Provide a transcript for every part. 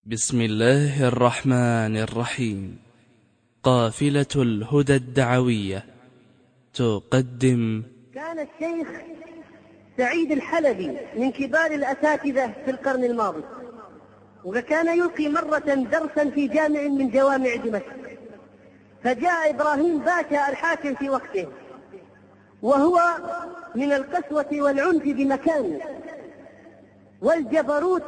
بسم الله الرحمن الرحيم. قافلة الهدى الدعوية تقدم. كان الشيخ سعيد الحلبي من كبار الأساتذة في القرن الماضي، وكان يلقي مرة درسا في جامع من جوامع دمشق، فجاء إبراهيم باشا الحاكم في وقته، وهو من القسوة والعنف بمكان والجبروت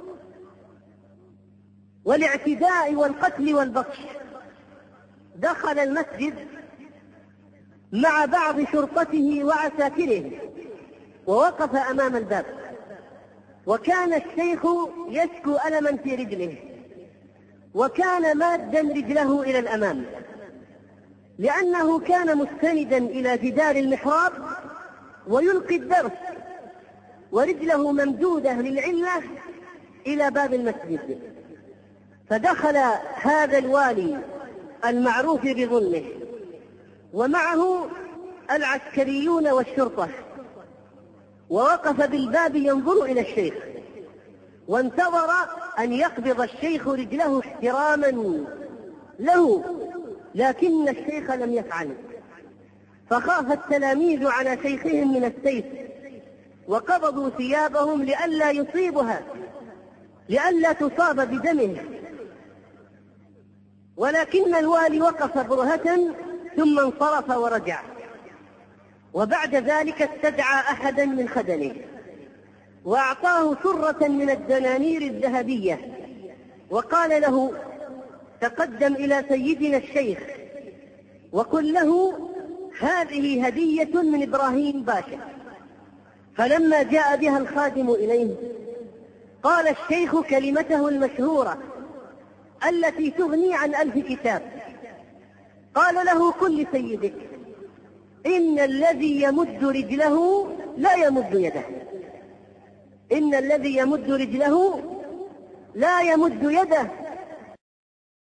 والاعتداء والقتل والبطش. دخل المسجد مع بعض شرطته وعساكره ووقف أمام الباب، وكان الشيخ يشكو ألما في رجله، وكان مادا رجله إلى الأمام لأنه كان مستندا إلى جدار المحراب ويلقي الدرس ورجله ممدودة للعلة إلى باب المسجد. فدخل هذا الوالي المعروف بظلمه ومعه العسكريون والشرطة، ووقف بالباب ينظر إلى الشيخ، وانتظر أن يقبض الشيخ رجله احتراما له، لكن الشيخ لم يفعل. فخاف التلاميذ على شيخهم من السيف وقبضوا ثيابهم لئلا يصيبها، لئلا تصاب بدمه، ولكن الوالي وقف برهة ثم انصرف ورجع. وبعد ذلك استدعى أحدا من خدمه وأعطاه سرة من الدنانير الذهبية وقال له: تقدم إلى سيدنا الشيخ وقل له هذه هدية من إبراهيم باشا. فلما جاء بها الخادم إليه قال الشيخ كلمته المشهورة التي تغني عن 1000 كتاب، قال له: قل لسيدك إن الذي يمد رجله لا يمد يده، إن الذي يمد رجله لا يمد يده